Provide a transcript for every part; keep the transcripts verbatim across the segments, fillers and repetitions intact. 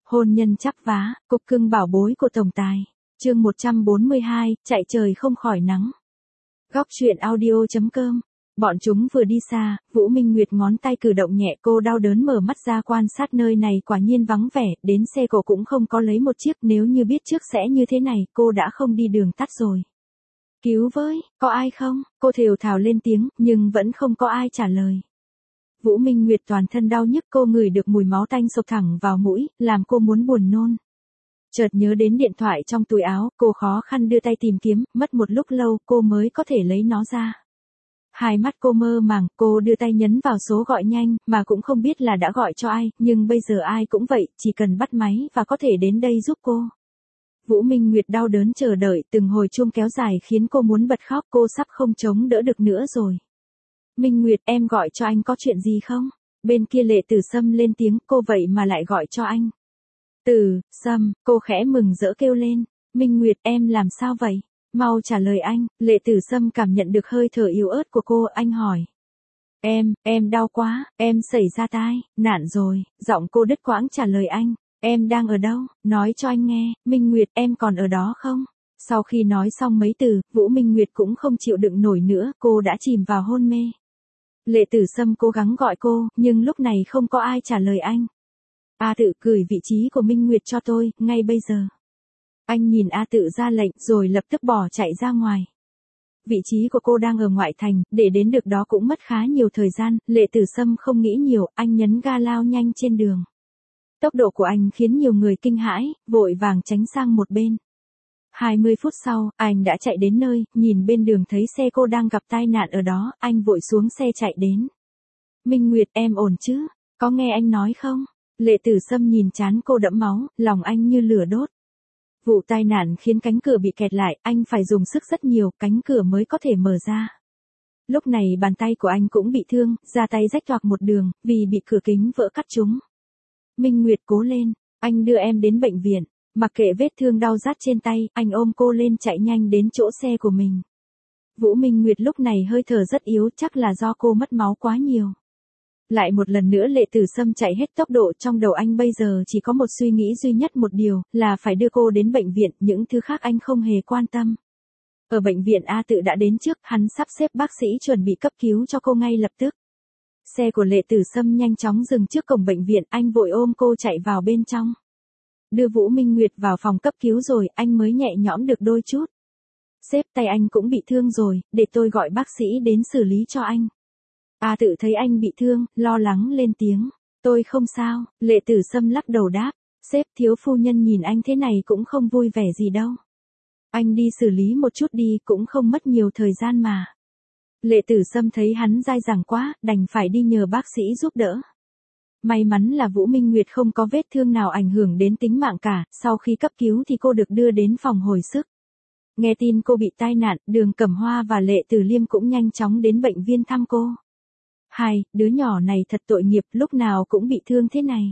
Hôn nhân chắp vá, cục cưng bảo bối của tổng tài. Chương một trăm bốn mươi hai, chạy trời không khỏi nắng. Góc truyện audio chấm com. Bọn chúng vừa đi xa, Vũ Minh Nguyệt ngón tay cử động nhẹ, cô đau đớn mở mắt ra quan sát nơi này quả nhiên vắng vẻ, đến xe cổ cũng không có lấy một chiếc, nếu như biết trước sẽ như thế này, cô đã không đi đường tắt rồi. Cứu với, có ai không? Cô thều thào lên tiếng, nhưng vẫn không có ai trả lời. Vũ Minh Nguyệt toàn thân đau nhức, cô ngửi được mùi máu tanh xộc thẳng vào mũi, làm cô muốn buồn nôn. Chợt nhớ đến điện thoại trong túi áo, cô khó khăn đưa tay tìm kiếm, mất một lúc lâu cô mới có thể lấy nó ra. Hai mắt cô mơ màng, cô đưa tay nhấn vào số gọi nhanh, mà cũng không biết là đã gọi cho ai, nhưng bây giờ ai cũng vậy, chỉ cần bắt máy và có thể đến đây giúp cô. Vũ Minh Nguyệt đau đớn chờ đợi, từng hồi chuông kéo dài khiến cô muốn bật khóc, cô sắp không chống đỡ được nữa rồi. Minh Nguyệt, em gọi cho anh có chuyện gì không? Bên kia Lệ Tử Sâm lên tiếng, cô vậy mà lại gọi cho anh. Tử Sâm, cô khẽ mừng rỡ kêu lên. Minh Nguyệt, em làm sao vậy? Mau trả lời anh. Lệ Tử Sâm cảm nhận được hơi thở yếu ớt của cô, anh hỏi. Em, em đau quá, em xảy ra tai, nạn rồi. Giọng cô đứt quãng trả lời anh. Em đang ở đâu? Nói cho anh nghe. Minh Nguyệt, em còn ở đó không? Sau khi nói xong mấy từ, Vũ Minh Nguyệt cũng không chịu đựng nổi nữa, cô đã chìm vào hôn mê. Lệ Tử Sâm cố gắng gọi cô, nhưng lúc này không có ai trả lời anh. A Tự, gửi vị trí của Minh Nguyệt cho tôi, ngay bây giờ. Anh nhìn A Tự ra lệnh, rồi lập tức bỏ chạy ra ngoài. Vị trí của cô đang ở ngoại thành, để đến được đó cũng mất khá nhiều thời gian, Lệ Tử Sâm không nghĩ nhiều, anh nhấn ga lao nhanh trên đường. Tốc độ của anh khiến nhiều người kinh hãi, vội vàng tránh sang một bên. hai mươi phút sau, anh đã chạy đến nơi, nhìn bên đường thấy xe cô đang gặp tai nạn ở đó, anh vội xuống xe chạy đến. Minh Nguyệt, em ổn chứ? Có nghe anh nói không? Lệ Tử Sâm nhìn trán cô đẫm máu, lòng anh như lửa đốt. Vụ tai nạn khiến cánh cửa bị kẹt lại, anh phải dùng sức rất nhiều, cánh cửa mới có thể mở ra. Lúc này bàn tay của anh cũng bị thương, da tay rách toạc một đường, vì bị cửa kính vỡ cắt trúng. Minh Nguyệt, cố lên, anh đưa em đến bệnh viện. Mặc kệ vết thương đau rát trên tay, anh ôm cô lên chạy nhanh đến chỗ xe của mình. Vũ Minh Nguyệt lúc này hơi thở rất yếu, chắc là do cô mất máu quá nhiều. Lại một lần nữa Lệ Tử Sâm chạy hết tốc độ, trong đầu anh bây giờ chỉ có một suy nghĩ duy nhất một điều, là phải đưa cô đến bệnh viện, những thứ khác anh không hề quan tâm. Ở bệnh viện A Tự đã đến trước, hắn sắp xếp bác sĩ chuẩn bị cấp cứu cho cô ngay lập tức. Xe của Lệ Tử Sâm nhanh chóng dừng trước cổng bệnh viện, anh vội ôm cô chạy vào bên trong. Đưa Vũ Minh Nguyệt vào phòng cấp cứu rồi, anh mới nhẹ nhõm được đôi chút. Sếp, tay anh cũng bị thương rồi, để tôi gọi bác sĩ đến xử lý cho anh. A Tự thấy anh bị thương, lo lắng lên tiếng. Tôi không sao, Lệ Tử Sâm lắc đầu đáp. Sếp, thiếu phu nhân nhìn anh thế này cũng không vui vẻ gì đâu. Anh đi xử lý một chút đi, cũng không mất nhiều thời gian mà. Lệ Tử Sâm thấy hắn dai dẳng quá, đành phải đi nhờ bác sĩ giúp đỡ. May mắn là Vũ Minh Nguyệt không có vết thương nào ảnh hưởng đến tính mạng cả, sau khi cấp cứu thì cô được đưa đến phòng hồi sức. Nghe tin cô bị tai nạn, Đường Cẩm Hoa và Lệ Tử Liêm cũng nhanh chóng đến bệnh viện thăm cô. Hai, đứa nhỏ này thật tội nghiệp, lúc nào cũng bị thương thế này.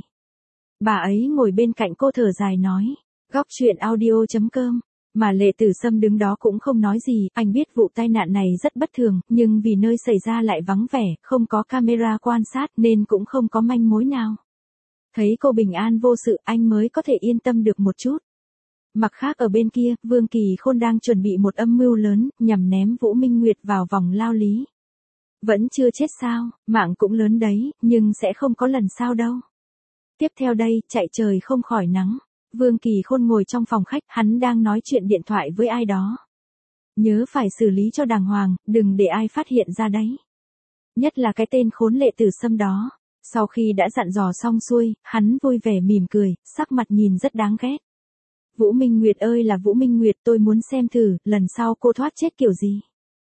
Bà ấy ngồi bên cạnh cô thở dài nói. Góc truyện audio chấm com. Mà Lệ Tử Sâm đứng đó cũng không nói gì, anh biết vụ tai nạn này rất bất thường, nhưng vì nơi xảy ra lại vắng vẻ, không có camera quan sát nên cũng không có manh mối nào. Thấy cô bình an vô sự, anh mới có thể yên tâm được một chút. Mặt khác ở bên kia, Vương Kỳ Khôn đang chuẩn bị một âm mưu lớn, nhằm ném Vũ Minh Nguyệt vào vòng lao lý. Vẫn chưa chết sao, mạng cũng lớn đấy, nhưng sẽ không có lần sau đâu. Tiếp theo đây, chạy trời không khỏi nắng. Vương Kỳ Khôn ngồi trong phòng khách, hắn đang nói chuyện điện thoại với ai đó. Nhớ phải xử lý cho đàng hoàng, đừng để ai phát hiện ra đấy. Nhất là cái tên khốn Lệ Tử Sâm đó. Sau khi đã dặn dò xong xuôi, hắn vui vẻ mỉm cười, sắc mặt nhìn rất đáng ghét. Vũ Minh Nguyệt ơi là Vũ Minh Nguyệt, tôi muốn xem thử, lần sau cô thoát chết kiểu gì.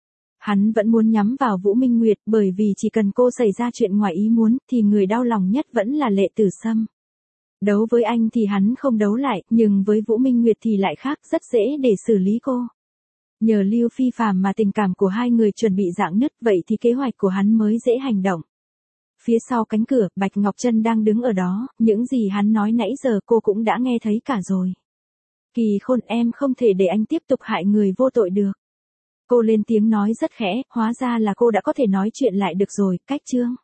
Hắn vẫn muốn nhắm vào Vũ Minh Nguyệt, bởi vì chỉ cần cô xảy ra chuyện ngoài ý muốn, thì người đau lòng nhất vẫn là Lệ Tử Sâm. Đấu với anh thì hắn không đấu lại, nhưng với Vũ Minh Nguyệt thì lại khác, rất dễ để xử lý cô. Nhờ Lưu Phi Phàm mà tình cảm của hai người chuẩn bị rạn nứt, vậy thì kế hoạch của hắn mới dễ hành động. Phía sau cánh cửa, Bạch Ngọc Trân đang đứng ở đó, những gì hắn nói nãy giờ cô cũng đã nghe thấy cả rồi. Kỳ Khôn, em không thể để anh tiếp tục hại người vô tội được. Cô lên tiếng nói rất khẽ, hóa ra là cô đã có thể nói chuyện lại được rồi, cách chương.